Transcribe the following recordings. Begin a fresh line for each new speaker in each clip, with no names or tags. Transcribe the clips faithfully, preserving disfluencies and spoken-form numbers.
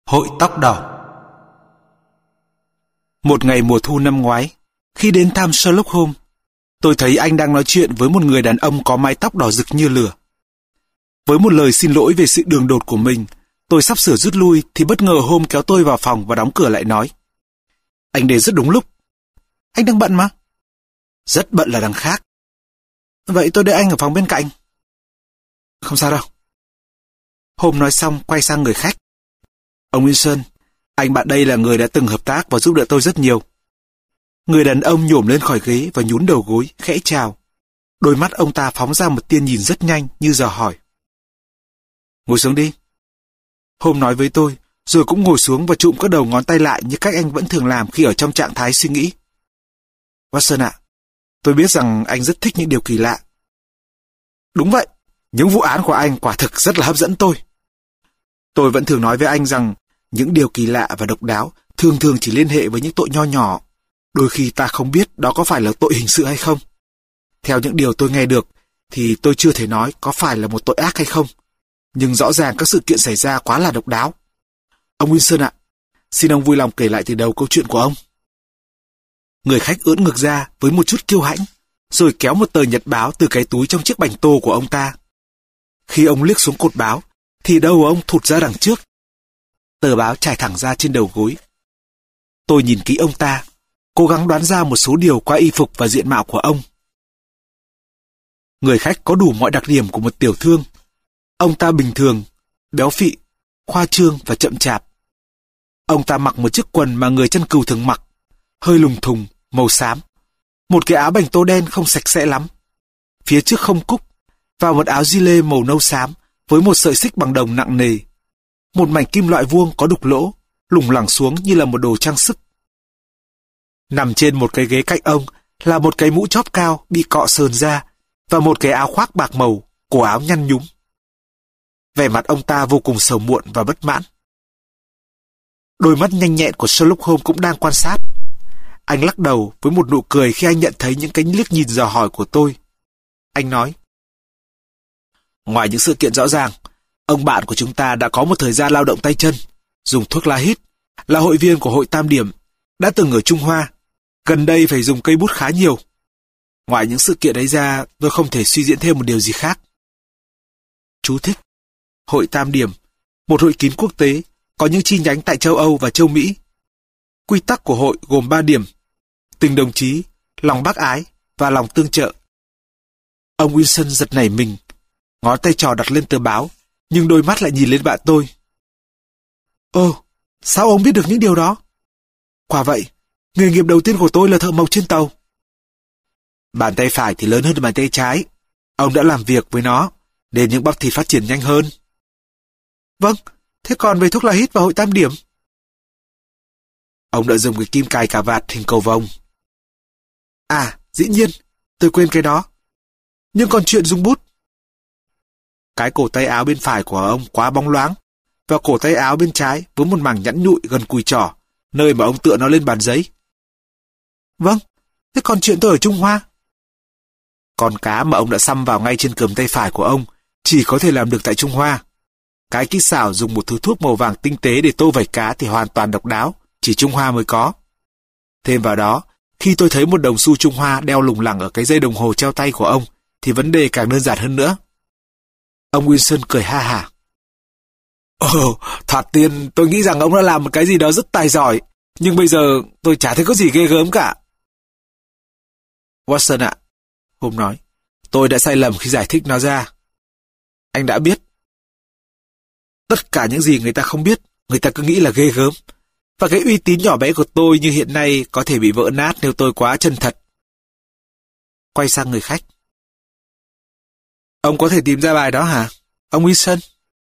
Hội tóc đỏ. Một ngày mùa thu năm ngoái, khi đến thăm Sherlock Holmes, tôi thấy anh đang nói chuyện với một người đàn ông có mái tóc đỏ rực như lửa. Với một lời xin lỗi về sự đường đột của mình, tôi sắp sửa rút lui thì bất ngờ Holmes kéo tôi vào phòng và đóng cửa lại nói: "Anh đến rất đúng lúc. Anh đang bận mà." "Rất bận là đằng khác." "Vậy tôi đợi anh ở phòng bên cạnh." "Không sao đâu." Holmes nói xong quay sang người khách: "Ông Wilson, anh bạn đây là người đã từng hợp tác và giúp đỡ tôi rất nhiều." Người đàn ông nhổm lên khỏi ghế và nhún đầu gối, khẽ chào. Đôi mắt ông ta phóng ra một tia nhìn rất nhanh như dò hỏi. "Ngồi xuống đi." Holmes nói với tôi, rồi cũng ngồi xuống và chụm các đầu ngón tay lại như cách anh vẫn thường làm khi ở trong trạng thái suy nghĩ. "Watson ạ, tôi biết rằng anh rất thích những điều kỳ lạ." "Đúng vậy, những vụ án của anh quả thực rất là hấp dẫn tôi. Tôi vẫn thường nói với anh rằng những điều kỳ lạ và độc đáo thường thường chỉ liên hệ với những tội nho nhỏ. Đôi khi ta không biết đó có phải là tội hình sự hay không. Theo những điều tôi nghe được thì tôi chưa thể nói có phải là một tội ác hay không. Nhưng rõ ràng các sự kiện xảy ra quá là độc đáo. Ông Wilson ạ, xin ông vui lòng kể lại từ đầu câu chuyện của ông." Người khách ưỡn ngực ra với một chút kiêu hãnh, rồi kéo một tờ nhật báo từ cái túi trong chiếc bành tô của ông ta. Khi ông liếc xuống cột báo, thì đầu ông thụt ra đằng trước. Tờ báo trải thẳng ra trên đầu gối. Tôi nhìn kỹ ông ta, cố gắng đoán ra một số điều qua y phục và diện mạo của ông. Người khách có đủ mọi đặc điểm của một tiểu thương. Ông ta bình thường, béo phị, khoa trương và chậm chạp. Ông ta mặc một chiếc quần mà người chăn cừu thường mặc, hơi lùng thùng, màu xám. Một cái áo bành tô đen không sạch sẽ lắm. Phía trước không cúc, và một áo gi-lê màu nâu xám với một sợi xích bằng đồng nặng nề. Một mảnh kim loại vuông có đục lỗ, lủng lẳng xuống như là một đồ trang sức. Nằm trên một cái ghế cạnh ông là một cái mũ chóp cao bị cọ sờn ra và một cái áo khoác bạc màu, cổ áo nhăn nhúm. Vẻ mặt ông ta vô cùng sầu muộn và bất mãn. Đôi mắt nhanh nhẹn của Sherlock Holmes cũng đang quan sát. Anh lắc đầu với một nụ cười khi anh nhận thấy những cái liếc nhìn dò hỏi của tôi. Anh nói: "Ngoài những sự kiện rõ ràng, ông bạn của chúng ta đã có một thời gian lao động tay chân, dùng thuốc lá hít, là hội viên của hội Tam Điểm, đã từng ở Trung Hoa, gần đây phải dùng cây bút khá nhiều. Ngoài những sự kiện ấy ra, tôi không thể suy diễn thêm một điều gì khác." Chú thích: Hội Tam Điểm, một hội kín quốc tế, có những chi nhánh tại châu Âu và châu Mỹ. Quy tắc của hội gồm ba điểm: tình đồng chí, lòng bác ái và lòng tương trợ. Ông Wilson giật nảy mình, ngón tay trò đặt lên tờ báo, nhưng đôi mắt lại nhìn lên bạn tôi. "Ồ, sao ông biết được những điều đó?" "Quả vậy, nghề nghiệp đầu tiên của tôi là thợ mộc trên tàu." "Bàn tay phải thì lớn hơn bàn tay trái. Ông đã làm việc với nó, nên những bắp thịt phát triển nhanh hơn." "Vâng, thế còn về thuốc lá hít và hội Tam Điểm?" "Ông đã dùng cái kim cài cà vạt hình cầu vồng." "À, dĩ nhiên, tôi quên cái đó. Nhưng còn chuyện dùng bút?" "Cái cổ tay áo bên phải của ông quá bóng loáng, và cổ tay áo bên trái với một mảng nhẵn nhụi gần cùi trỏ, nơi mà ông tựa nó lên bàn giấy." "Vâng, thế còn chuyện tôi ở Trung Hoa?" "Con cá mà ông đã xăm vào ngay trên cườm tay phải của ông chỉ có thể làm được tại Trung Hoa. Cái kỹ xảo dùng một thứ thuốc màu vàng tinh tế để tô vảy cá thì hoàn toàn độc đáo, chỉ Trung Hoa mới có. Thêm vào đó, khi tôi thấy một đồng xu Trung Hoa đeo lủng lẳng ở cái dây đồng hồ treo tay của ông, thì vấn đề càng đơn giản hơn nữa." Ông Wilson cười ha hả. "Ồ, thoạt tiên tôi nghĩ rằng ông đã làm một cái gì đó rất tài giỏi, nhưng bây giờ tôi chả thấy có gì ghê gớm cả." "Watson ạ," Holmes nói, "tôi đã sai lầm khi giải thích nó ra. Anh đã biết. Tất cả những gì người ta không biết, người ta cứ nghĩ là ghê gớm. Và cái uy tín nhỏ bé của tôi như hiện nay có thể bị vỡ nát nếu tôi quá chân thật." Quay sang người khách: "Ông có thể tìm ra bài đó hả, ông Wilson?"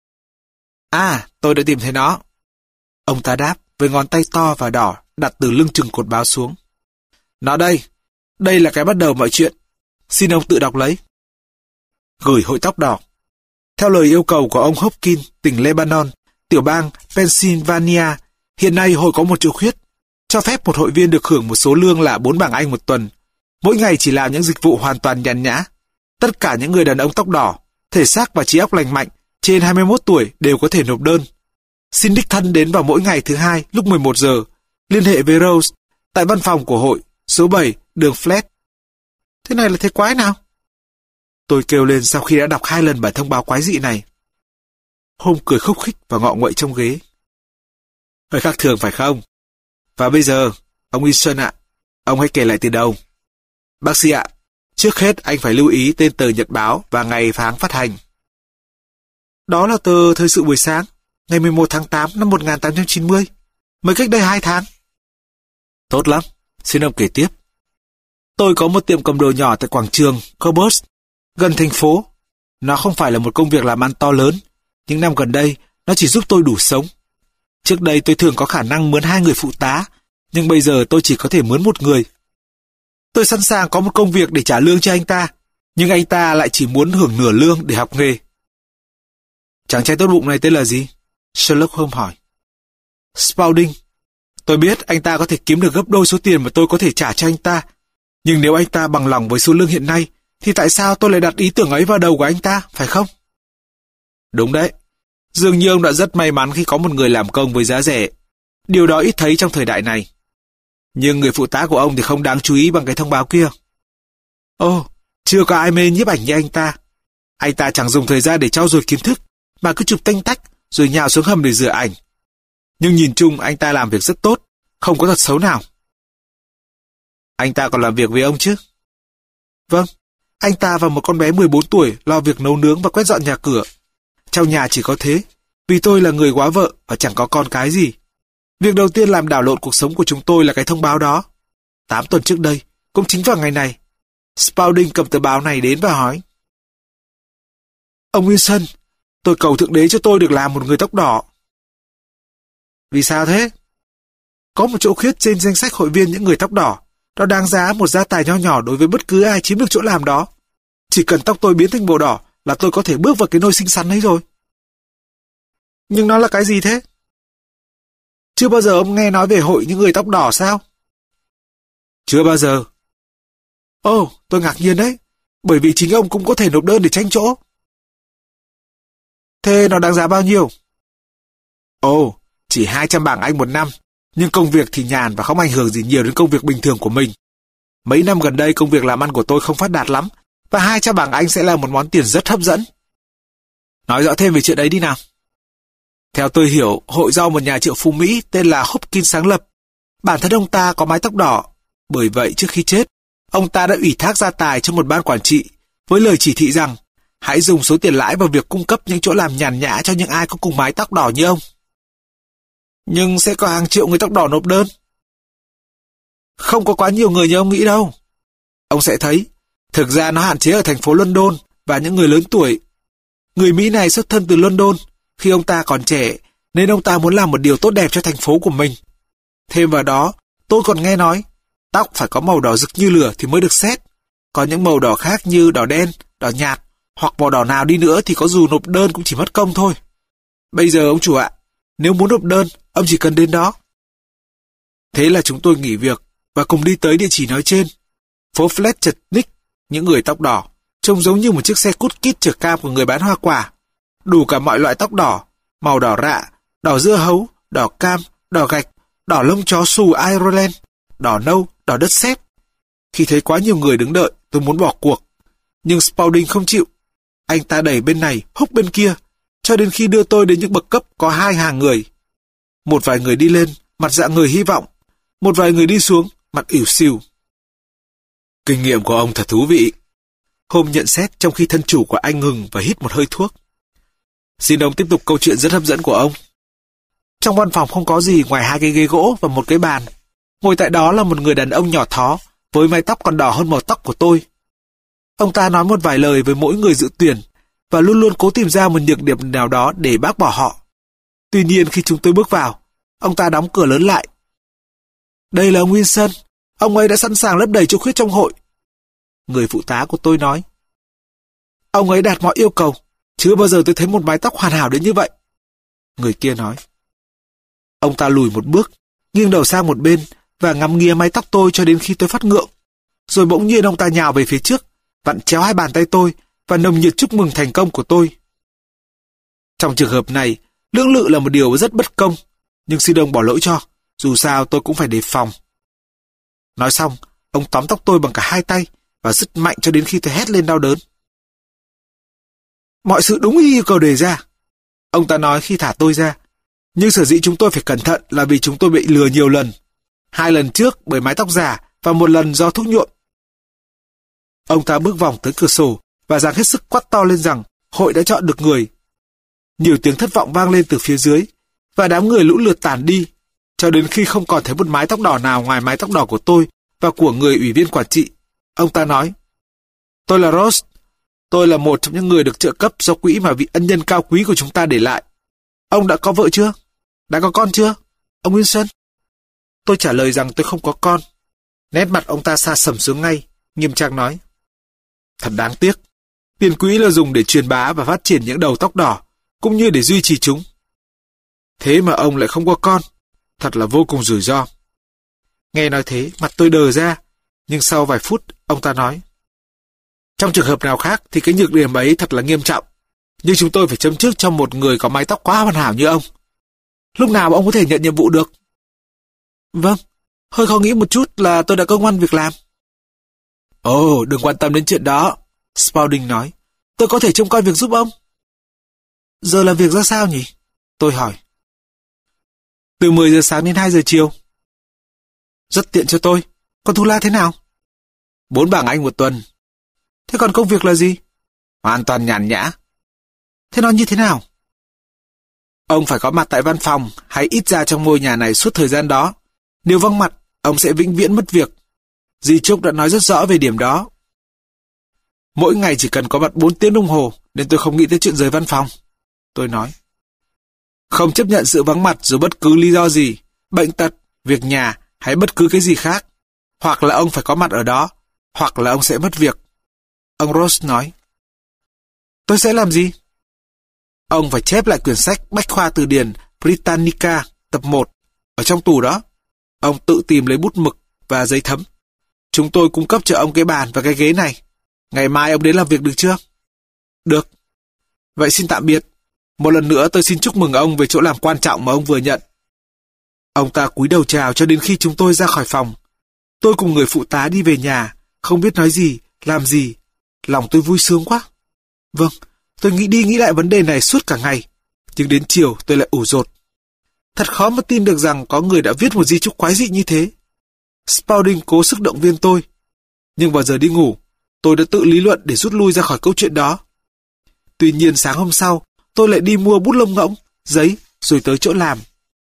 "À, tôi đã tìm thấy nó." Ông ta đáp với ngón tay to và đỏ đặt từ lưng chừng cột báo xuống. "Nó đây, đây là cái bắt đầu mọi chuyện. Xin ông tự đọc lấy." Gửi hội tóc đỏ. Theo lời yêu cầu của ông Hopkins, tỉnh Lebanon, tiểu bang Pennsylvania, hiện nay hội có một chủ khuyết, cho phép một hội viên được hưởng một số lương là bốn bảng Anh một tuần, mỗi ngày chỉ làm những dịch vụ hoàn toàn nhàn nhã. Tất cả những người đàn ông tóc đỏ, thể xác và trí óc lành mạnh, trên hai mươi mốt tuổi đều có thể nộp đơn. Xin đích thân đến vào mỗi ngày thứ hai lúc mười một giờ. Liên hệ với Rose tại văn phòng của hội, số bảy, đường Flat. Thế này là thế quái nào? Tôi kêu lên sau khi đã đọc hai lần bài thông báo quái dị này. Holmes cười khúc khích và ngọ nguậy trong ghế. Hơi khác thường phải không? Và bây giờ, ông Wilson ạ, ông hãy kể lại từ đầu. Bác sĩ ạ, trước hết anh phải lưu ý tên tờ nhật báo và ngày tháng phát hành. Đó là tờ Thời sự buổi sáng, ngày mười một tháng tám năm một nghìn tám trăm chín mươi, mới cách đây hai tháng. Tốt lắm, xin ông kể tiếp. Tôi có một tiệm cầm đồ nhỏ tại quảng trường Cobus, gần thành phố. Nó không phải là một công việc làm ăn to lớn, những năm gần đây nó chỉ giúp tôi đủ sống. Trước đây tôi thường có khả năng mướn hai người phụ tá, nhưng bây giờ tôi chỉ có thể mướn một người. Tôi sẵn sàng có một công việc để trả lương cho anh ta, nhưng anh ta lại chỉ muốn hưởng nửa lương để học nghề. Chàng trai tốt bụng này tên là gì? Sherlock Holmes hỏi. Spaulding. Tôi biết anh ta có thể kiếm được gấp đôi số tiền mà tôi có thể trả cho anh ta, nhưng nếu anh ta bằng lòng với số lương hiện nay, thì tại sao tôi lại đặt ý tưởng ấy vào đầu của anh ta, phải không? Đúng đấy. Dường như ông đã rất may mắn khi có một người làm công với giá rẻ. Điều đó ít thấy trong thời đại này. Nhưng người phụ tá của ông thì không đáng chú ý bằng cái thông báo kia. Ồ, chưa có ai mê nhiếp ảnh như anh ta. Anh ta chẳng dùng thời gian để trau dồi kiến thức, mà cứ chụp tanh tách rồi nhào xuống hầm để rửa ảnh. Nhưng nhìn chung anh ta làm việc rất tốt, không có tật xấu nào. Anh ta còn làm việc với ông chứ? Vâng, anh ta và một con bé mười bốn tuổi lo việc nấu nướng và quét dọn nhà cửa. Trong nhà chỉ có thế, vì tôi là người góa vợ và chẳng có con cái gì. Việc đầu tiên làm đảo lộn cuộc sống của chúng tôi là cái thông báo đó. Tám tuần trước đây, cũng chính vào ngày này, Spaulding cầm tờ báo này đến và hỏi. Ông Wilson, tôi cầu Thượng Đế cho tôi được làm một người tóc đỏ. Vì sao thế? Có một chỗ khuyết trên danh sách hội viên những người tóc đỏ. Nó đáng giá một gia tài nho nhỏ đối với bất cứ ai chiếm được chỗ làm đó. Chỉ cần tóc tôi biến thành màu đỏ là tôi có thể bước vào cái nôi xinh xắn ấy rồi. Nhưng nó là cái gì thế? Chưa bao giờ ông nghe nói về hội những người tóc đỏ sao? Chưa bao giờ. Ồ, oh, tôi ngạc nhiên đấy, bởi vì chính ông cũng có thể nộp đơn để tranh chỗ. Thế nó đáng giá bao nhiêu? Ồ, oh, chỉ hai trăm bảng Anh một năm, nhưng công việc thì nhàn và không ảnh hưởng gì nhiều đến công việc bình thường của mình. Mấy năm gần đây công việc làm ăn của tôi không phát đạt lắm, và hai trăm bảng Anh sẽ là một món tiền rất hấp dẫn. Nói rõ thêm về chuyện ấy đi nào. Theo tôi hiểu, hội do một nhà triệu phú Mỹ tên là Hopkins sáng lập. Bản thân ông ta có mái tóc đỏ, bởi vậy trước khi chết, ông ta đã ủy thác gia tài cho một ban quản trị với lời chỉ thị rằng hãy dùng số tiền lãi vào việc cung cấp những chỗ làm nhàn nhã cho những ai có cùng mái tóc đỏ như ông. Nhưng sẽ có hàng triệu người tóc đỏ nộp đơn. Không có quá nhiều người như ông nghĩ đâu. Ông sẽ thấy, thực ra nó hạn chế ở thành phố London và những người lớn tuổi. Người Mỹ này xuất thân từ London khi ông ta còn trẻ, nên ông ta muốn làm một điều tốt đẹp cho thành phố của mình. Thêm vào đó, tôi còn nghe nói, tóc phải có màu đỏ rực như lửa thì mới được xét. Còn những màu đỏ khác như đỏ đen, đỏ nhạt, hoặc màu đỏ nào đi nữa thì có dù nộp đơn cũng chỉ mất công thôi. Bây giờ ông chủ ạ, nếu muốn nộp đơn, ông chỉ cần đến đó. Thế là chúng tôi nghỉ việc và cùng đi tới địa chỉ nói trên. Phố Flat chật ních, những người tóc đỏ, trông giống như một chiếc xe cút kít chở cam của người bán hoa quả. Đủ cả mọi loại tóc đỏ, màu đỏ rạ, đỏ dưa hấu, đỏ cam, đỏ gạch, đỏ lông chó xù Ireland, đỏ nâu, đỏ đất sét. Khi thấy quá nhiều người đứng đợi, tôi muốn bỏ cuộc. Nhưng Spaulding không chịu. Anh ta đẩy bên này, húc bên kia, cho đến khi đưa tôi đến những bậc cấp có hai hàng người. Một vài người đi lên, mặt dạng người hy vọng. Một vài người đi xuống, mặt ỉu xìu. Kinh nghiệm của ông thật thú vị. Holmes nhận xét trong khi thân chủ của anh ngừng và hít một hơi thuốc. Xin ông tiếp tục câu chuyện rất hấp dẫn của ông. Trong văn phòng không có gì ngoài hai cái ghế gỗ và một cái bàn. Ngồi tại đó là một người đàn ông nhỏ thó, với mái tóc còn đỏ hơn màu tóc của tôi. Ông ta nói một vài lời với mỗi người dự tuyển, và luôn luôn cố tìm ra một nhược điểm nào đó để bác bỏ họ. Tuy nhiên khi chúng tôi bước vào, ông ta đóng cửa lớn lại. Đây là ông Wilson, ông ấy đã sẵn sàng lấp đầy chỗ khuyết trong hội. Người phụ tá của tôi nói. Ông ấy đạt mọi yêu cầu, chưa bao giờ tôi thấy một mái tóc hoàn hảo đến như vậy. Người kia nói. Ông ta lùi một bước, nghiêng đầu sang một bên và ngắm nghía mái tóc tôi cho đến khi tôi phát ngượng. Rồi bỗng nhiên ông ta nhào về phía trước, vặn chéo hai bàn tay tôi và nồng nhiệt chúc mừng thành công của tôi. Trong trường hợp này, Lưỡng lự là một điều rất bất công, nhưng xin ông bỏ lỗi cho, dù sao tôi cũng phải đề phòng. Nói xong, ông tóm tóc tôi bằng cả hai tay và dứt mạnh cho đến khi tôi hét lên đau đớn. Mọi sự đúng y yêu cầu đề ra, ông ta nói khi thả tôi ra. Nhưng sở dĩ chúng tôi phải cẩn thận là vì chúng tôi bị lừa nhiều lần. Hai lần trước bởi mái tóc giả và một lần do thuốc nhuộm. Ông ta bước vòng tới cửa sổ và giang hết sức quát to lên rằng hội đã chọn được người. Nhiều tiếng thất vọng vang lên từ phía dưới và đám người lũ lượt tản đi cho đến khi không còn thấy một mái tóc đỏ nào ngoài mái tóc đỏ của tôi và của người ủy viên quản trị. Ông ta nói, tôi là Ross. Tôi là một trong những người được trợ cấp do quỹ mà vị ân nhân cao quý của chúng ta để lại. Ông đã có vợ chưa? Đã có con chưa? Ông Wilson? Tôi trả lời rằng tôi không có con. Nét mặt ông ta sa sầm xuống ngay, nghiêm trang nói. Thật đáng tiếc. Tiền quỹ là dùng để truyền bá và phát triển những đầu tóc đỏ, cũng như để duy trì chúng. Thế mà ông lại không có con. Thật là vô cùng rủi ro. Nghe nói thế, mặt tôi đờ ra. Nhưng sau vài phút, ông ta nói. Trong trường hợp nào khác thì cái nhược điểm ấy thật là nghiêm trọng. Nhưng chúng tôi phải chấm trước cho một người có mái tóc quá hoàn hảo như ông. Lúc nào mà ông có thể nhận nhiệm vụ được? Vâng, hơi khó nghĩ một chút là tôi đã công ăn việc làm. Ồ, oh, đừng quan tâm đến chuyện đó, Spaulding nói. Tôi có thể trông coi việc giúp ông. Giờ làm việc ra sao nhỉ? Tôi hỏi. Từ mười giờ sáng đến hai giờ chiều. Rất tiện cho tôi. Còn thu la thế nào? Bốn bảng Anh một tuần. Thế còn công việc là gì? Hoàn toàn nhàn nhã. Thế nó như thế nào? Ông phải có mặt tại văn phòng hay ít ra trong ngôi nhà này suốt thời gian đó. Nếu vắng mặt, ông sẽ vĩnh viễn mất việc. Dì Trúc đã nói rất rõ về điểm đó. Mỗi ngày chỉ cần có mặt bốn tiếng đồng hồ nên tôi không nghĩ tới chuyện rời văn phòng. Tôi nói. Không chấp nhận sự vắng mặt dù bất cứ lý do gì, bệnh tật, việc nhà hay bất cứ cái gì khác. Hoặc là ông phải có mặt ở đó, hoặc là ông sẽ mất việc. Ông Ross nói. Tôi sẽ làm gì? Ông phải chép lại quyển sách Bách khoa từ điển Britannica tập một ở trong tủ đó. Ông tự tìm lấy bút mực và giấy thấm. Chúng tôi cung cấp cho ông cái bàn và cái ghế này. Ngày mai ông đến làm việc được chưa? Được. Vậy xin tạm biệt. Một lần nữa tôi xin chúc mừng ông về chỗ làm quan trọng mà ông vừa nhận. Ông ta cúi đầu chào cho đến khi chúng tôi ra khỏi phòng. Tôi cùng người phụ tá đi về nhà, không biết nói gì, làm gì. Lòng tôi vui sướng quá. Vâng, tôi nghĩ đi nghĩ lại vấn đề này suốt cả ngày. Nhưng đến chiều tôi lại ủ rột. Thật khó mà tin được rằng có người đã viết một di chúc quái dị như thế. Spaulding cố sức động viên tôi. Nhưng vào giờ đi ngủ, tôi đã tự lý luận để rút lui ra khỏi câu chuyện đó. Tuy nhiên sáng hôm sau, tôi lại đi mua bút lông ngỗng, giấy, rồi tới chỗ làm.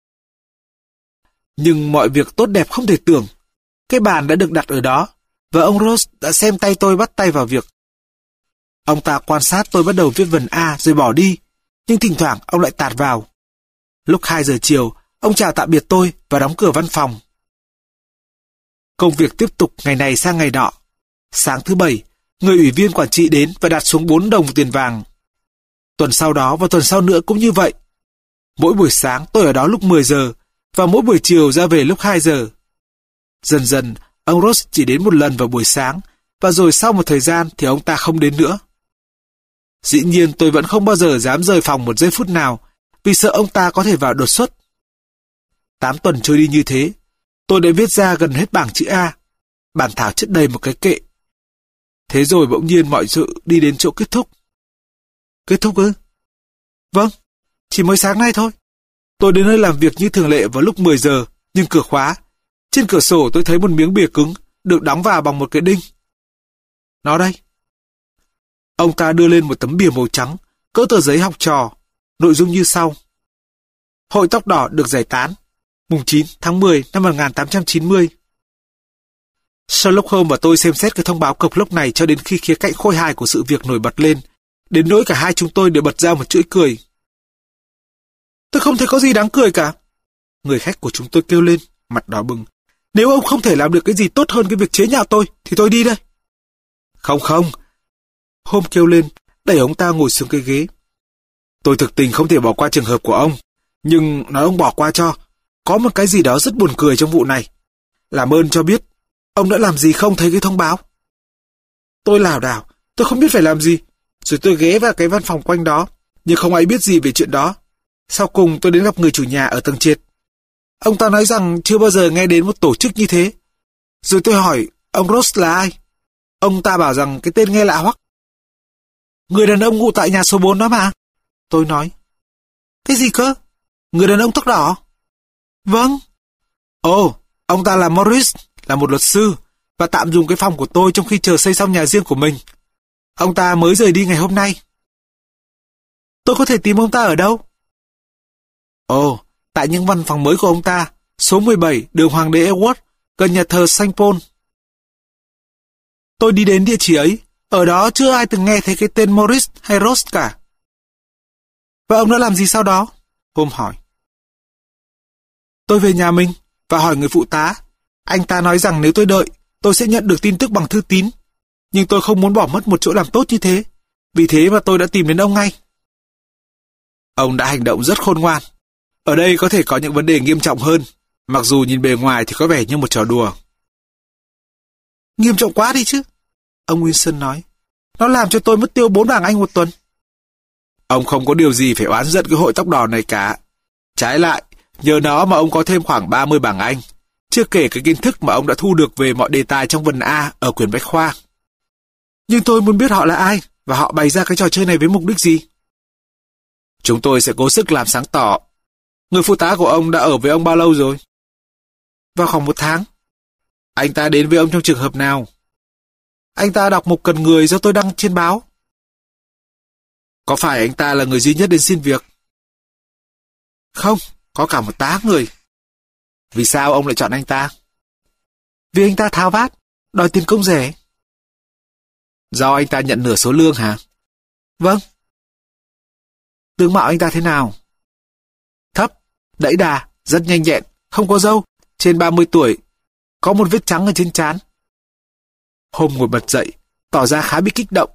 Nhưng mọi việc tốt đẹp không thể tưởng. Cái bàn đã được đặt ở đó, và ông Ross đã xem tay tôi bắt tay vào việc. Ông ta quan sát tôi bắt đầu viết vần A rồi bỏ đi, nhưng thỉnh thoảng ông lại tạt vào. Lúc hai giờ chiều, ông chào tạm biệt tôi và đóng cửa văn phòng. Công việc tiếp tục ngày này sang ngày nọ. Sáng thứ bảy, người ủy viên quản trị đến và đặt xuống bốn đồng tiền vàng. Tuần sau đó và tuần sau nữa cũng như vậy. Mỗi buổi sáng tôi ở đó lúc mười giờ, và mỗi buổi chiều ra về lúc hai giờ. Dần dần, ông Ross chỉ đến một lần vào buổi sáng, và rồi sau một thời gian thì ông ta không đến nữa. Dĩ nhiên tôi vẫn không bao giờ dám rời phòng một giây phút nào, vì sợ ông ta có thể vào đột xuất. Tám tuần trôi đi như thế, tôi đã viết ra gần hết bảng chữ A, bản thảo chất đầy một cái kệ. Thế rồi bỗng nhiên mọi sự đi đến chỗ kết thúc. Kết thúc ư? Vâng, chỉ mới sáng nay thôi. Tôi đến nơi làm việc như thường lệ vào lúc mười giờ, nhưng cửa khóa. Trên cửa sổ tôi thấy một miếng bìa cứng, được đóng vào bằng một cái đinh. Nó đây. Ông ta đưa lên một tấm bìa màu trắng, cỡ tờ giấy học trò, nội dung như sau. Hội tóc đỏ được giải tán, mùng chín tháng mười năm một nghìn tám trăm chín mươi. Sherlock Holmes và tôi xem xét cái thông báo cộc lốc này cho đến khi khía cạnh khôi hài của sự việc nổi bật lên, đến nỗi cả hai chúng tôi đều bật ra một chuỗi cười. Tôi không thấy có gì đáng cười cả. Người khách của chúng tôi kêu lên, mặt đỏ bừng. Nếu ông không thể làm được cái gì tốt hơn cái việc chế nhạo tôi, thì tôi đi đây. Không không. Holmes kêu lên, đẩy ông ta ngồi xuống cái ghế. Tôi thực tình không thể bỏ qua trường hợp của ông, nhưng nói ông bỏ qua cho. Có một cái gì đó rất buồn cười trong vụ này. Làm ơn cho biết, ông đã làm gì không thấy cái thông báo? Tôi lảo đảo, tôi không biết phải làm gì. Rồi tôi ghé vào cái văn phòng quanh đó, nhưng không ai biết gì về chuyện đó. Sau cùng tôi đến gặp người chủ nhà ở tầng trệt. Ông ta nói rằng chưa bao giờ nghe đến một tổ chức như thế. Rồi tôi hỏi ông Ross là ai? Ông ta bảo rằng cái tên nghe lạ hoắc. Người đàn ông ngụ tại nhà số bốn đó mà. Tôi nói. Cái gì cơ? Người đàn ông tóc đỏ? Vâng. Ồ, ông ta là Morris, là một luật sư, và tạm dùng cái phòng của tôi trong khi chờ xây xong nhà riêng của mình. Ông ta mới rời đi ngày hôm nay. Tôi có thể tìm ông ta ở đâu? Ồ, tại những văn phòng mới của ông ta, số mười bảy đường Hoàng đế Edward, gần nhà thờ Saint Paul. Tôi đi đến địa chỉ ấy, ở đó chưa ai từng nghe thấy cái tên Morris hay Ross cả. Và ông đã làm gì sau đó? Holmes hỏi. Tôi về nhà mình và hỏi người phụ tá. Anh ta nói rằng nếu tôi đợi, tôi sẽ nhận được tin tức bằng thư tín. Nhưng tôi không muốn bỏ mất một chỗ làm tốt như thế. Vì thế mà tôi đã tìm đến ông ngay. Ông đã hành động rất khôn ngoan. Ở đây có thể có những vấn đề nghiêm trọng hơn, mặc dù nhìn bề ngoài thì có vẻ như một trò đùa. Nghiêm trọng quá đi chứ, ông Wilson nói. Nó làm cho tôi mất tiêu bốn bảng Anh một tuần. Ông không có điều gì phải oán giận cái hội tóc đỏ này cả. Trái lại, nhờ nó mà ông có thêm khoảng ba mươi bảng Anh, chưa kể cái kiến thức mà ông đã thu được về mọi đề tài trong phần A ở quyển Bách Khoa. Nhưng tôi muốn biết họ là ai, và họ bày ra cái trò chơi này với mục đích gì. Chúng tôi sẽ cố sức làm sáng tỏ. Người phụ tá của ông đã ở với ông bao lâu rồi? Vào khoảng một tháng. Anh ta đến với ông trong trường hợp nào? Anh ta đọc mục cần người do tôi đăng trên báo. Có phải anh ta là người duy nhất đến xin việc? Không, có cả một tá người. Vì sao ông lại chọn anh ta? Vì anh ta tháo vát, đòi tiền công rẻ. Do anh ta nhận nửa số lương hả? Vâng. Tướng mạo anh ta thế nào? Thấp, đẫy đà, rất nhanh nhẹn, không có râu, trên ba mươi tuổi, có một vết trắng ở trên trán. Holmes ngồi bật dậy, tỏ ra khá bị kích động.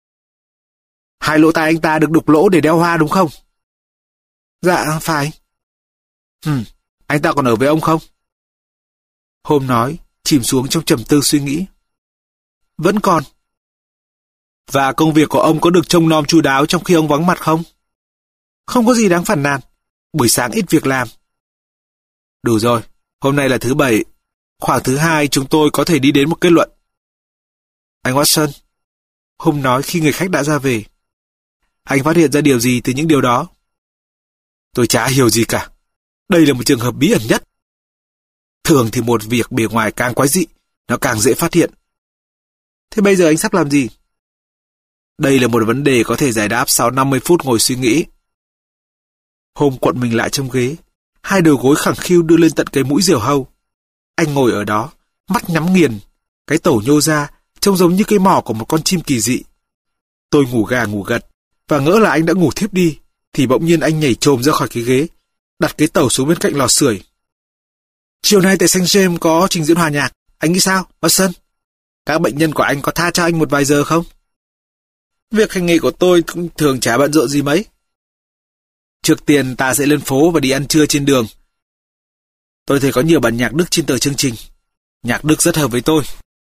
Hai lỗ tai anh ta được đục lỗ để đeo hoa đúng không? Dạ, phải. Hừm, anh ta còn ở với ông không? Holmes nói, chìm xuống trong trầm tư suy nghĩ. Vẫn còn. Và công việc của ông có được trông nom chu đáo trong khi ông vắng mặt không? Không có gì đáng phàn nàn. Buổi sáng ít việc làm. Đủ rồi, hôm nay là thứ bảy. Khoảng thứ hai chúng tôi có thể đi đến một kết luận. Anh Watson, Holmes nói khi người khách đã ra về. Anh phát hiện ra điều gì từ những điều đó? Tôi chả hiểu gì cả. Đây là một trường hợp bí ẩn nhất. Thường thì một việc bề ngoài càng quái dị, nó càng dễ phát hiện. Thế bây giờ anh sắp làm gì? Đây là một vấn đề có thể giải đáp sau năm mươi phút ngồi suy nghĩ. Holmes cuộn mình lại trong ghế, hai đầu gối khẳng khiu đưa lên tận cái mũi diều hâu. Anh ngồi ở đó, mắt nhắm nghiền, cái tổ nhô ra, trông giống như cái mỏ của một con chim kỳ dị. Tôi ngủ gà ngủ gật, và ngỡ là anh đã ngủ thiếp đi, thì bỗng nhiên anh nhảy chồm ra khỏi cái ghế, đặt cái tàu xuống bên cạnh lò sưởi. Chiều nay tại Saint James có trình diễn hòa nhạc, anh nghĩ sao, Watson? Các bệnh nhân của anh có tha cho anh một vài giờ không? Việc hành nghề của tôi cũng thường chả bận rộn gì mấy. Trước tiên ta sẽ lên phố và đi ăn trưa trên đường. Tôi thấy có nhiều bản nhạc Đức trên tờ chương trình. Nhạc Đức rất hợp với tôi.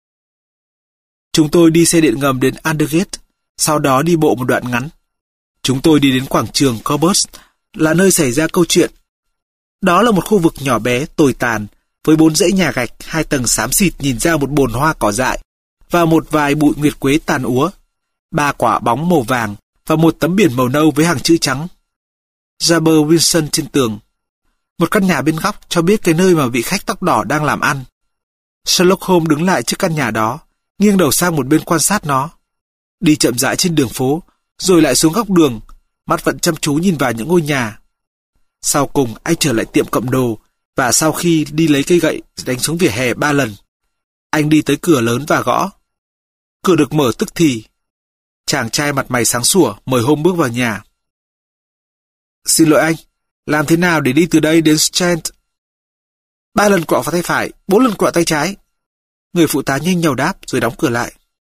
Chúng tôi đi xe điện ngầm đến Aldersgate, sau đó đi bộ một đoạn ngắn. Chúng tôi đi đến quảng trường Corbus, là nơi xảy ra câu chuyện. Đó là một khu vực nhỏ bé, tồi tàn, với bốn dãy nhà gạch, hai tầng xám xịt nhìn ra một bồn hoa cỏ dại, và một vài bụi nguyệt quế tàn úa, ba quả bóng màu vàng, và một tấm biển màu nâu với hàng chữ trắng. Jabber Wilson trên tường. Một căn nhà bên góc cho biết cái nơi mà vị khách tóc đỏ đang làm ăn. Sherlock Holmes đứng lại trước căn nhà đó, nghiêng đầu sang một bên quan sát nó. Đi chậm rãi trên đường phố, rồi lại xuống góc đường, mắt vẫn chăm chú nhìn vào những ngôi nhà. Sau cùng anh trở lại tiệm cầm đồ, và sau khi đi lấy cây gậy đánh xuống vỉa hè ba lần, anh đi tới cửa lớn và gõ. Cửa được mở tức thì. Chàng trai mặt mày sáng sủa mời Holmes bước vào nhà. Xin lỗi anh, làm thế nào để đi từ đây đến Strand? Ba lần quẹo vào tay phải, bốn lần quẹo tay trái. Người phụ tá nhanh nhảu đáp rồi đóng cửa lại.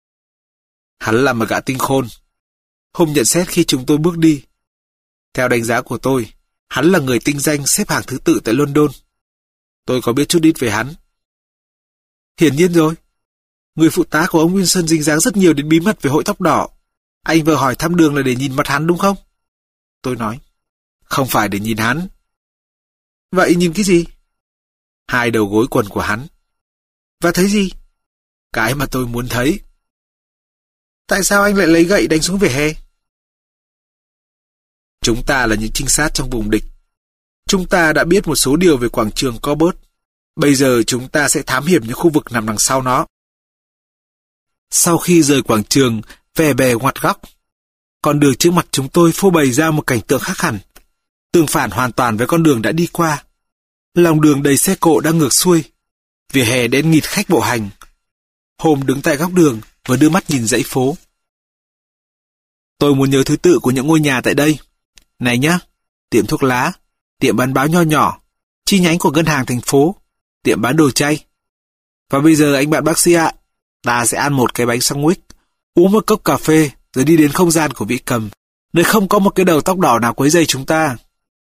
Hắn là một gã tinh khôn. Holmes nhận xét khi chúng tôi bước đi. Theo đánh giá của tôi, hắn là người tinh danh xếp hàng thứ tự tại London. Tôi có biết chút ít về hắn. Hiển nhiên rồi. Người phụ tá của ông Wilson dính dáng rất nhiều đến bí mật về hội tóc đỏ. Anh vừa hỏi thăm đường là để nhìn mặt hắn đúng không? Tôi nói. Không phải để nhìn hắn. Vậy nhìn cái gì? Hai đầu gối quần của hắn. Và thấy gì? Cái mà tôi muốn thấy. Tại sao anh lại lấy gậy đánh xuống vỉa hè? Chúng ta là những trinh sát trong vùng địch. Chúng ta đã biết một số điều về quảng trường Corbett. Bây giờ chúng ta sẽ thám hiểm những khu vực nằm đằng sau nó. Sau khi rời quảng trường, về bè ngoặt góc, con đường trước mặt chúng tôi phô bày ra một cảnh tượng khác hẳn, tương phản hoàn toàn với con đường đã đi qua. Lòng đường đầy xe cộ đang ngược xuôi, vỉa hè đen nghịt khách bộ hành. Hôm đứng tại góc đường và đưa mắt nhìn dãy phố. Tôi muốn nhớ thứ tự của những ngôi nhà tại đây. Này nhá, tiệm thuốc lá, tiệm bán báo nho nhỏ, chi nhánh của ngân hàng thành phố, tiệm bán đồ chay. Và bây giờ anh bạn bác sĩ ạ, ta sẽ ăn một cái bánh sandwich, uống một cốc cà phê, rồi đi đến không gian của vị cầm, nơi không có một cái đầu tóc đỏ nào quấy rầy chúng ta.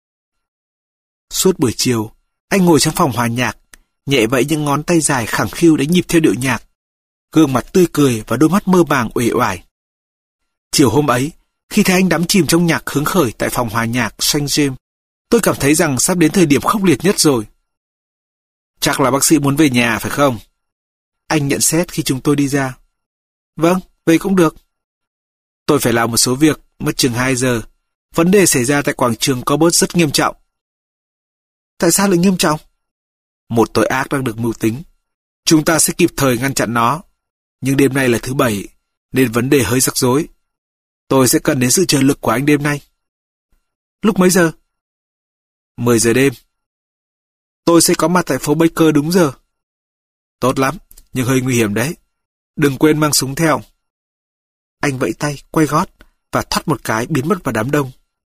Suốt buổi chiều, anh ngồi trong phòng hòa nhạc, nhẹ vẫy những ngón tay dài khẳng khiu đánh nhịp theo điệu nhạc, gương mặt tươi cười và đôi mắt mơ màng uể oải. Chiều hôm ấy, khi thấy anh đắm chìm trong nhạc hứng khởi tại phòng hòa nhạc Saint James, tôi cảm thấy rằng sắp đến thời điểm khốc liệt nhất rồi. Chắc là bác sĩ muốn về nhà phải không? Anh nhận xét khi chúng tôi đi ra. Vâng, về cũng được. Tôi phải làm một số việc, mất chừng hai giờ. Vấn đề xảy ra tại quảng trường Corbett rất nghiêm trọng. Tại sao lại nghiêm trọng? Một tội ác đang được mưu tính. Chúng ta sẽ kịp thời ngăn chặn nó. Nhưng đêm nay là thứ bảy, nên vấn đề hơi rắc rối. Tôi sẽ cần đến sự trợ lực của anh đêm nay. Lúc mấy giờ? Mười giờ đêm. Tôi sẽ có mặt tại phố Baker đúng giờ. Tốt lắm, nhưng hơi nguy hiểm đấy. Đừng quên mang súng theo. Anh vẫy tay, quay gót và thoắt một cái biến mất vào đám đông.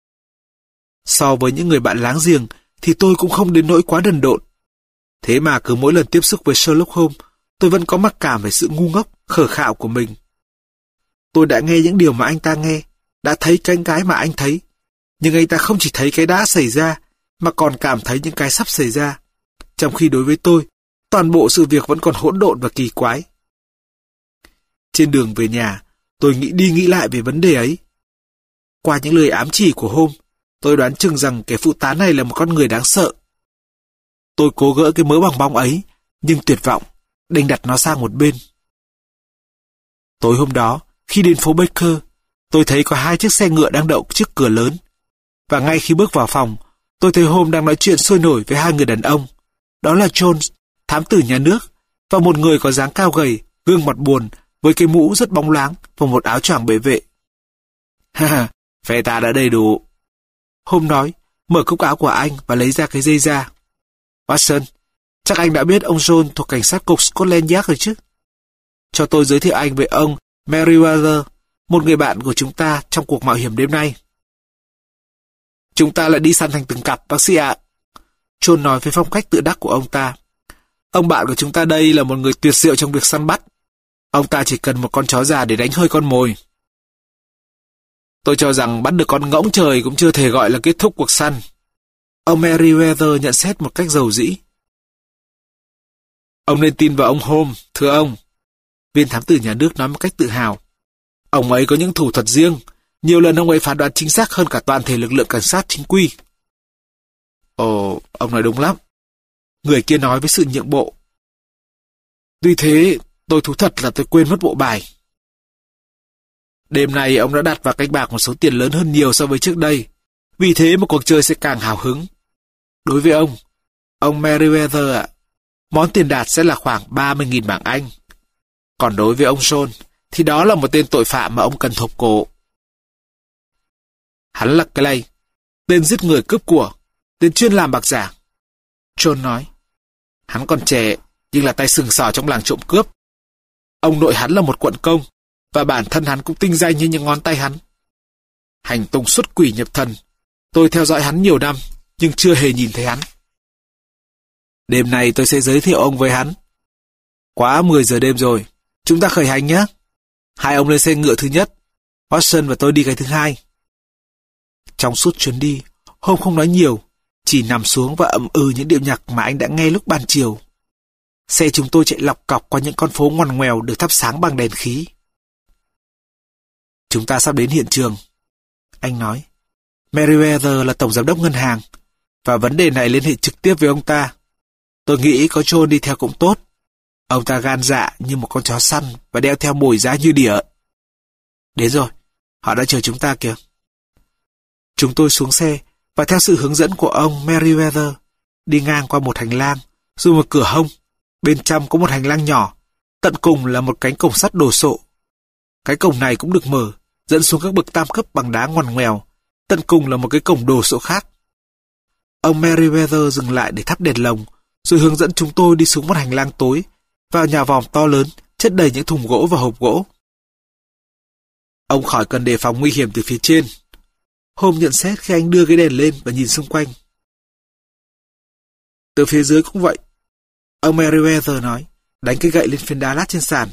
So với những người bạn láng giềng thì tôi cũng không đến nỗi quá đần độn. Thế mà cứ mỗi lần tiếp xúc với Sherlock Holmes, tôi vẫn có mặc cảm về sự ngu ngốc, khờ khạo của mình. Tôi đã nghe những điều mà anh ta nghe, đã thấy cái cái mà anh thấy. Nhưng anh ta không chỉ thấy cái đã xảy ra, mà còn cảm thấy những cái sắp xảy ra. Trong khi đối với tôi, toàn bộ sự việc vẫn còn hỗn độn và kỳ quái. Trên đường về nhà, tôi nghĩ đi nghĩ lại về vấn đề ấy. Qua những lời ám chỉ của Holmes, tôi đoán chừng rằng kẻ phụ tá này là một con người đáng sợ. Tôi cố gỡ cái mớ bòng bong ấy, nhưng tuyệt vọng, đành đặt nó sang một bên. Tối hôm đó, khi đến phố Baker, tôi thấy có hai chiếc xe ngựa đang đậu trước cửa lớn. Và ngay khi bước vào phòng, tôi thấy Holmes đang nói chuyện sôi nổi với hai người đàn ông. Đó là Jones, thám tử nhà nước, và một người có dáng cao gầy, gương mặt buồn, với cái mũ rất bóng loáng và một áo choàng bệ vệ. Ha ha, phe ta đã đầy đủ. Holmes nói, mở cúc áo của anh và lấy ra cái dây da. Watson, chắc anh đã biết ông John thuộc cảnh sát cục Scotland Yard rồi chứ? Cho tôi giới thiệu anh với ông Merriweather, một người bạn của chúng ta trong cuộc mạo hiểm đêm nay. Chúng ta lại đi săn thành từng cặp, bác sĩ ạ. John nói với phong cách tự đắc của ông ta. Ông bạn của chúng ta đây là một người tuyệt diệu trong việc săn bắt. Ông ta chỉ cần một con chó già để đánh hơi con mồi. Tôi cho rằng bắt được con ngỗng trời cũng chưa thể gọi là kết thúc cuộc săn. Ông Merriweather nhận xét một cách dầu dĩ. Ông nên tin vào ông Holmes, thưa ông. Viên thám tử nhà nước nói một cách tự hào. Ông ấy có những thủ thuật riêng. Nhiều lần ông ấy phán đoán chính xác hơn cả toàn thể lực lượng cảnh sát chính quy. Ồ, ông nói đúng lắm. Người kia nói với sự nhượng bộ. Tuy thế, tôi thú thật là tôi quên mất bộ bài. Đêm nay ông đã đặt vào canh bạc một số tiền lớn hơn nhiều so với trước đây. Vì thế mà cuộc chơi sẽ càng hào hứng. Đối với ông, ông Merriweather ạ, món tiền đạt sẽ là khoảng ba mươi nghìn bảng Anh. Còn đối với ông John, thì đó là một tên tội phạm mà ông cần thộp cổ. Hắn là Clay, tên giết người cướp của, tên chuyên làm bạc giả. John nói, hắn còn trẻ, nhưng là tay sừng sỏ trong làng trộm cướp. Ông nội hắn là một quận công, và bản thân hắn cũng tinh danh như những ngón tay hắn. Hành tung xuất quỷ nhập thần, tôi theo dõi hắn nhiều năm, nhưng chưa hề nhìn thấy hắn. Đêm nay tôi sẽ giới thiệu ông với hắn. Quá mười giờ đêm rồi, chúng ta khởi hành nhé. Hai ông lên xe ngựa thứ nhất, Watson và tôi đi cái thứ hai. Trong suốt chuyến đi, Holmes không nói nhiều, chỉ nằm xuống và ậm ừ những điệu nhạc mà anh đã nghe lúc ban chiều. Xe chúng tôi chạy lọc cọc qua những con phố ngoằn ngoèo được thắp sáng bằng đèn khí. Chúng ta sắp đến hiện trường. Anh nói, Merriweather là tổng giám đốc ngân hàng, và vấn đề này liên hệ trực tiếp với ông ta. Tôi nghĩ có John đi theo cũng tốt. Ông ta gan dạ như một con chó săn và đeo theo mồi giá như đỉa. Đến rồi, họ đã chờ chúng ta kìa. Chúng tôi xuống xe và theo sự hướng dẫn của ông Merriweather đi ngang qua một hành lang, rồi một cửa hông. Bên trong có một hành lang nhỏ, tận cùng là một cánh cổng sắt đồ sộ. Cái cổng này cũng được mở, dẫn xuống các bậc tam cấp bằng đá ngoằn ngoèo. Tận cùng là một cái cổng đồ sộ khác. Ông Merriweather dừng lại để thắp đèn lồng, rồi hướng dẫn chúng tôi đi xuống một hành lang tối, vào nhà vòm to lớn, chất đầy những thùng gỗ và hộp gỗ. Ông khỏi cần đề phòng nguy hiểm từ phía trên. Holmes nhận xét khi anh đưa cái đèn lên và nhìn xung quanh. Từ phía dưới cũng vậy. Ông Merriweather nói, đánh cái gậy lên phiến đá lát trên sàn.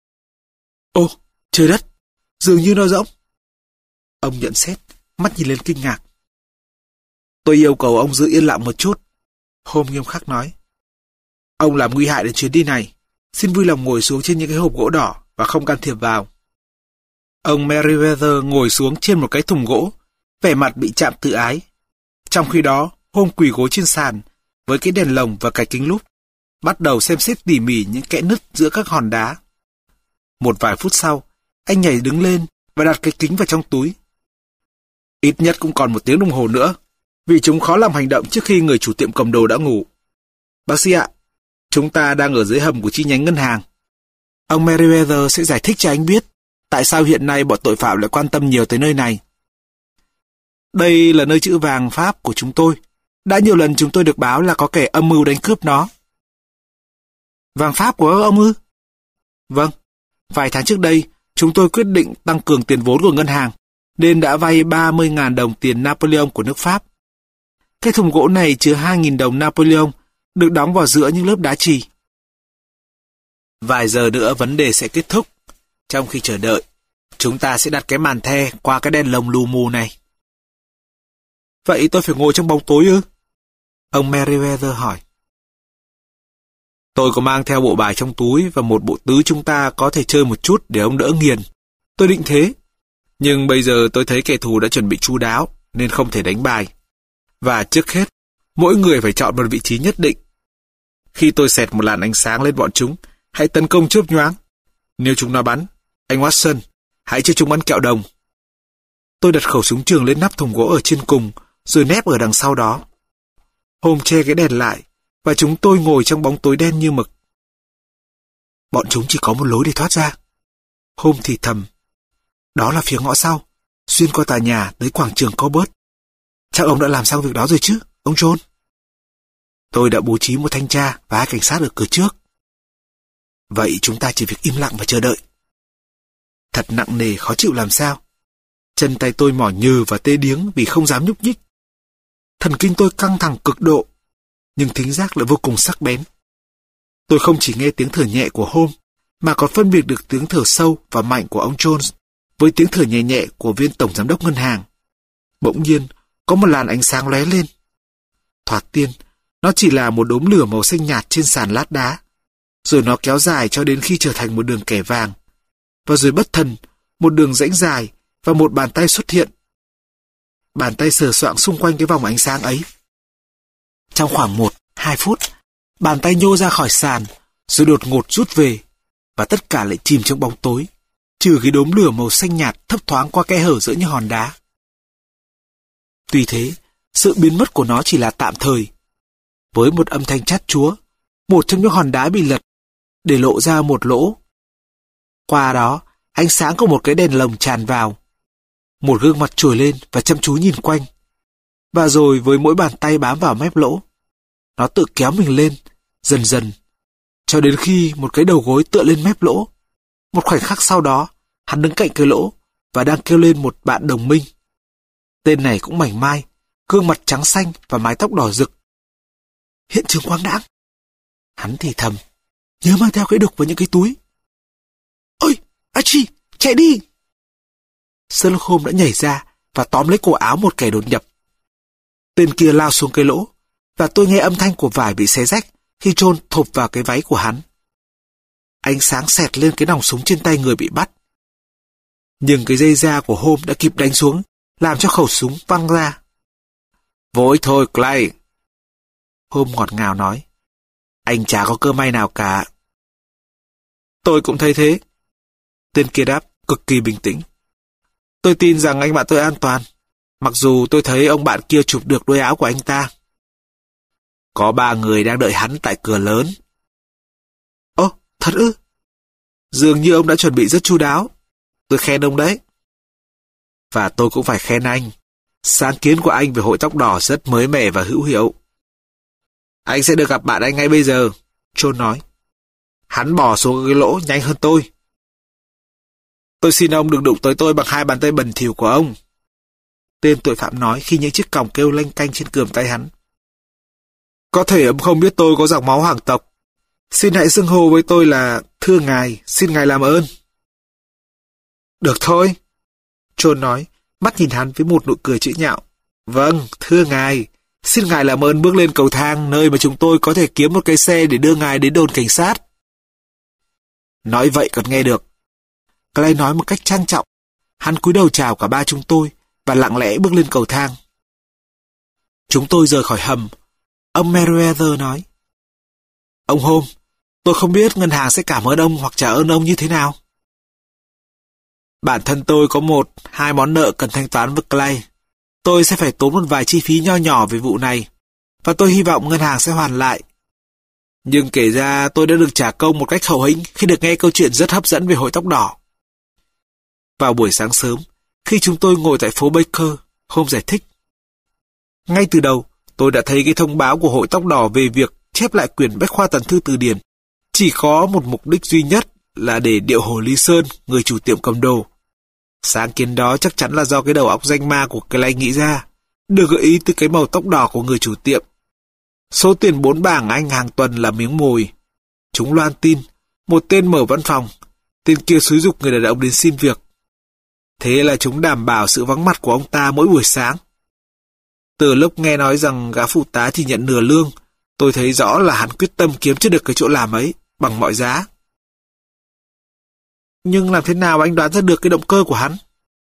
Ồ, trời đất, dường như nó rỗng. Ông nhận xét, mắt nhìn lên kinh ngạc. Tôi yêu cầu ông giữ yên lặng một chút. Holmes nghiêm khắc nói. Ông làm nguy hại đến chuyến đi này. Xin vui lòng ngồi xuống trên những cái hộp gỗ đỏ và không can thiệp vào. Ông Merriweather ngồi xuống trên một cái thùng gỗ, vẻ mặt bị chạm tự ái. Trong khi đó, Holmes quỳ gối trên sàn, với cái đèn lồng và cái kính lúp, bắt đầu xem xét tỉ mỉ những kẽ nứt giữa các hòn đá. Một vài phút sau, anh nhảy đứng lên và đặt cái kính vào trong túi. Ít nhất cũng còn một tiếng đồng hồ nữa, vì chúng khó làm hành động trước khi người chủ tiệm cầm đồ đã ngủ. Bác sĩ ạ, chúng ta đang ở dưới hầm của chi nhánh ngân hàng. Ông Merriweather sẽ giải thích cho anh biết tại sao hiện nay bọn tội phạm lại quan tâm nhiều tới nơi này. Đây là nơi trữ vàng Pháp của chúng tôi. Đã nhiều lần chúng tôi được báo là có kẻ âm mưu đánh cướp nó. Vàng Pháp của ông ư? Vâng. Vài tháng trước đây, chúng tôi quyết định tăng cường tiền vốn của ngân hàng, nên đã vay ba mươi nghìn đồng tiền Napoleon của nước Pháp. Cái thùng gỗ này chứa hai nghìn đồng Napoleon, được đóng vào giữa những lớp đá chì. Vài giờ nữa vấn đề sẽ kết thúc. Trong khi chờ đợi, chúng ta sẽ đặt cái màn the qua cái đèn lồng lù mù này. Vậy tôi phải ngồi trong bóng tối ư? Ông Merriweather hỏi. Tôi có mang theo bộ bài trong túi và một bộ tứ chúng ta có thể chơi một chút để ông đỡ nghiền. Tôi định thế. Nhưng bây giờ tôi thấy kẻ thù đã chuẩn bị chu đáo nên không thể đánh bài. Và trước hết, mỗi người phải chọn một vị trí nhất định. Khi tôi xẹt một làn ánh sáng lên bọn chúng, hãy tấn công chớp nhoáng. Nếu chúng nó bắn, anh Watson, hãy cho chúng bắn kẹo đồng. Tôi đặt khẩu súng trường lên nắp thùng gỗ ở trên cùng, rồi nép ở đằng sau đó. Holmes che cái đèn lại, và chúng tôi ngồi trong bóng tối đen như mực. Bọn chúng chỉ có một lối để thoát ra. Holmes thì thầm. Đó là phía ngõ sau, xuyên qua tòa nhà tới quảng trường Corbett. Chắc ông đã làm xong việc đó rồi chứ, ông John? Tôi đã bố trí một thanh tra và hai cảnh sát ở cửa trước. Vậy chúng ta chỉ việc im lặng và chờ đợi. Thật nặng nề khó chịu làm sao. Chân tay tôi mỏi nhừ và tê điếng vì không dám nhúc nhích. Thần kinh tôi căng thẳng cực độ, nhưng thính giác lại vô cùng sắc bén. Tôi không chỉ nghe tiếng thở nhẹ của Holmes, mà còn phân biệt được tiếng thở sâu và mạnh của ông Jones với tiếng thở nhẹ nhẹ của viên tổng giám đốc ngân hàng. Bỗng nhiên, có một làn ánh sáng lóe lên. Thoạt tiên, nó chỉ là một đốm lửa màu xanh nhạt trên sàn lát đá, rồi nó kéo dài cho đến khi trở thành một đường kẻ vàng. Và rồi bất thần, một đường rãnh dài và một bàn tay xuất hiện. Bàn tay sờ soạng xung quanh cái vòng ánh sáng ấy. Trong khoảng một, hai phút, bàn tay nhô ra khỏi sàn, rồi đột ngột rút về, và tất cả lại chìm trong bóng tối, trừ cái đốm lửa màu xanh nhạt thấp thoáng qua kẽ hở giữa những hòn đá. Tuy thế, sự biến mất của nó chỉ là tạm thời. Với một âm thanh chát chúa, một trong những hòn đá bị lật, để lộ ra một lỗ. Qua đó, ánh sáng của một cái đèn lồng tràn vào. Một gương mặt trồi lên và chăm chú nhìn quanh. Và rồi với mỗi bàn tay bám vào mép lỗ, nó tự kéo mình lên, dần dần, cho đến khi một cái đầu gối tựa lên mép lỗ. Một khoảnh khắc sau đó, hắn đứng cạnh cái lỗ và đang kêu lên một bạn đồng minh. Tên này cũng mảnh mai, gương mặt trắng xanh và mái tóc đỏ rực. Hiện trường quang đãng. Hắn thì thầm, nhớ mang theo cái đục vào những cái túi. Ôi, Archie, chạy đi! Sherlock Holmes đã nhảy ra và tóm lấy cổ áo một kẻ đột nhập. Tên kia lao xuống cái lỗ, và tôi nghe âm thanh của vải bị xé rách khi John thộp vào cái váy của hắn. Ánh sáng xẹt lên cái nòng súng trên tay người bị bắt. Nhưng cái dây da của Holmes đã kịp đánh xuống làm cho khẩu súng văng ra. Vô ích thôi, Clay. Holmes ngọt ngào nói. Anh chả có cơ may nào cả. Tôi cũng thấy thế. Tên kia đáp, cực kỳ bình tĩnh. Tôi tin rằng anh bạn tôi an toàn, mặc dù tôi thấy ông bạn kia chụp được đuôi áo của anh ta. Có ba người đang đợi hắn tại cửa lớn. Ồ, thật ư? Dường như ông đã chuẩn bị rất chu đáo. Tôi khen ông đấy. Và tôi cũng phải khen anh. Sáng kiến của anh về hội tóc đỏ rất mới mẻ và hữu hiệu. Anh sẽ được gặp bạn anh ngay bây giờ, John nói. Hắn bỏ xuống cái lỗ nhanh hơn tôi. Tôi xin ông đừng đụng tới tôi bằng hai bàn tay bẩn thỉu của ông. Tên tội phạm nói khi những chiếc còng kêu lanh canh trên cườm tay hắn. Có thể ông không biết tôi có dòng máu hoàng tộc. Xin hãy xưng hô với tôi là thưa ngài, xin ngài làm ơn. Được thôi, John nói, mắt nhìn hắn với một nụ cười chữ nhạo. Vâng, thưa ngài, xin ngài làm ơn bước lên cầu thang nơi mà chúng tôi có thể kiếm một cái xe để đưa ngài đến đồn cảnh sát. Nói vậy còn nghe được. Clay nói một cách trang trọng. Hắn cúi đầu chào cả ba chúng tôi và lặng lẽ bước lên cầu thang. Chúng tôi rời khỏi hầm. Ông Merriweather nói. Ông Holmes, tôi không biết ngân hàng sẽ cảm ơn ông hoặc trả ơn ông như thế nào. Bản thân tôi có một, hai món nợ cần thanh toán với Clay. Tôi sẽ phải tốn một vài chi phí nho nhỏ về vụ này, và tôi hy vọng ngân hàng sẽ hoàn lại. Nhưng kể ra tôi đã được trả công một cách hậu hĩnh khi được nghe câu chuyện rất hấp dẫn về hội tóc đỏ. Vào buổi sáng sớm, khi chúng tôi ngồi tại phố Baker, Holmes giải thích. Ngay từ đầu, tôi đã thấy cái thông báo của hội tóc đỏ về việc chép lại quyển bách khoa toàn thư từ điển. Chỉ có một mục đích duy nhất là để điệu hồ Lý Sơn, người chủ tiệm cầm đồ. Sáng kiến đó chắc chắn là do cái đầu óc danh ma của Clay nghĩ ra, được gợi ý từ cái màu tóc đỏ của người chủ tiệm. Số tiền bốn bảng Anh hàng tuần là miếng mồi. Chúng loan tin, một tên mở văn phòng, tên kia xúi giục người đàn ông đến xin việc. Thế là chúng đảm bảo sự vắng mặt của ông ta mỗi buổi sáng. Từ lúc nghe nói rằng gã phụ tá chỉ nhận nửa lương, tôi thấy rõ là hắn quyết tâm kiếm cho được cái chỗ làm ấy, bằng mọi giá. Nhưng làm thế nào anh đoán ra được cái động cơ của hắn?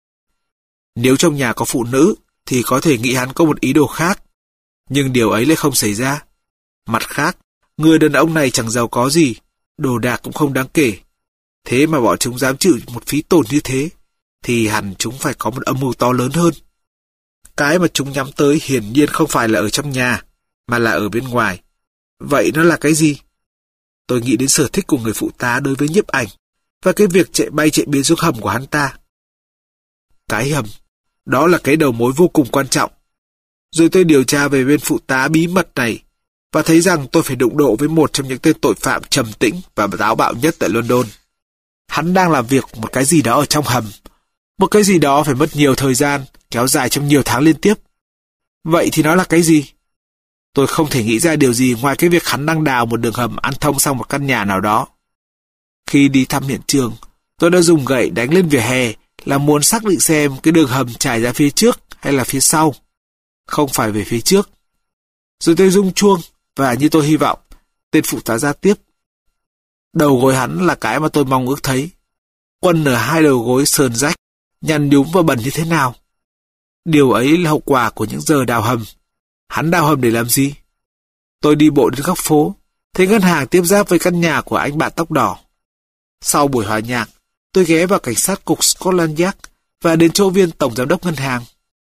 Nếu trong nhà có phụ nữ, thì có thể nghĩ hắn có một ý đồ khác. Nhưng điều ấy lại không xảy ra. Mặt khác, người đàn ông này chẳng giàu có gì, đồ đạc cũng không đáng kể. Thế mà bọn chúng dám chịu một phí tổn như thế, thì hẳn chúng phải có một âm mưu to lớn hơn. Cái mà chúng nhắm tới hiển nhiên không phải là ở trong nhà, mà là ở bên ngoài. Vậy nó là cái gì? Tôi nghĩ đến sở thích của người phụ tá đối với nhiếp ảnh, và cái việc chạy bay chạy biến xuống hầm của hắn ta. Cái hầm, đó là cái đầu mối vô cùng quan trọng. Rồi tôi điều tra về bên phụ tá bí mật này, và thấy rằng tôi phải đụng độ với một trong những tên tội phạm trầm tĩnh và táo bạo nhất tại London. Hắn đang làm việc một cái gì đó ở trong hầm, một cái gì đó phải mất nhiều thời gian, kéo dài trong nhiều tháng liên tiếp. Vậy thì nó là cái gì? Tôi không thể nghĩ ra điều gì ngoài cái việc hắn đang đào một đường hầm ăn thông sang một căn nhà nào đó. Khi đi thăm hiện trường, tôi đã dùng gậy đánh lên vỉa hè là muốn xác định xem cái đường hầm trải ra phía trước hay là phía sau, không phải về phía trước. Rồi tôi rung chuông, và như tôi hy vọng, tên phụ tá ra tiếp. Đầu gối hắn là cái mà tôi mong ước thấy. Quần ở hai đầu gối sờn rách, nhăn nhúm và bẩn như thế nào. Điều ấy là hậu quả của những giờ đào hầm. Hắn đào hầm để làm gì? Tôi đi bộ đến góc phố, thấy ngân hàng tiếp giáp với căn nhà của anh bạn tóc đỏ. Sau buổi hòa nhạc, tôi ghé vào cảnh sát cục Scotland Yard và đến chỗ viên tổng giám đốc ngân hàng.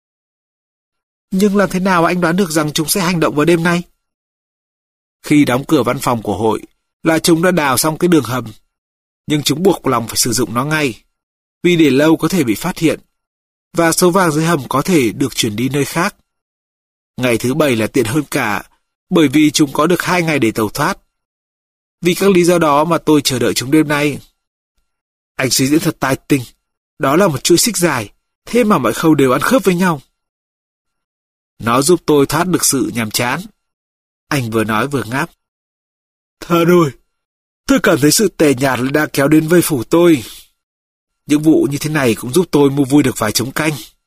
Nhưng làm thế nào anh đoán được rằng chúng sẽ hành động vào đêm nay? Khi đóng cửa văn phòng của hội, là chúng đã đào xong cái đường hầm. Nhưng chúng buộc lòng phải sử dụng nó ngay, vì để lâu có thể bị phát hiện, và số vàng dưới hầm có thể được chuyển đi nơi khác. Ngày thứ bảy là tiện hơn cả, bởi vì chúng có được hai ngày để tẩu thoát. Vì các lý do đó mà tôi chờ đợi chúng đêm nay. Anh suy diễn thật tài tình. Đó là một chuỗi xích dài, thế mà mọi khâu đều ăn khớp với nhau. Nó giúp tôi thoát được sự nhàm chán. Anh vừa nói vừa ngáp. Thật ơi, tôi cảm thấy sự tẻ nhạt lại đang kéo đến vây phủ tôi. Những vụ như thế này cũng giúp tôi mua vui được vài trống canh.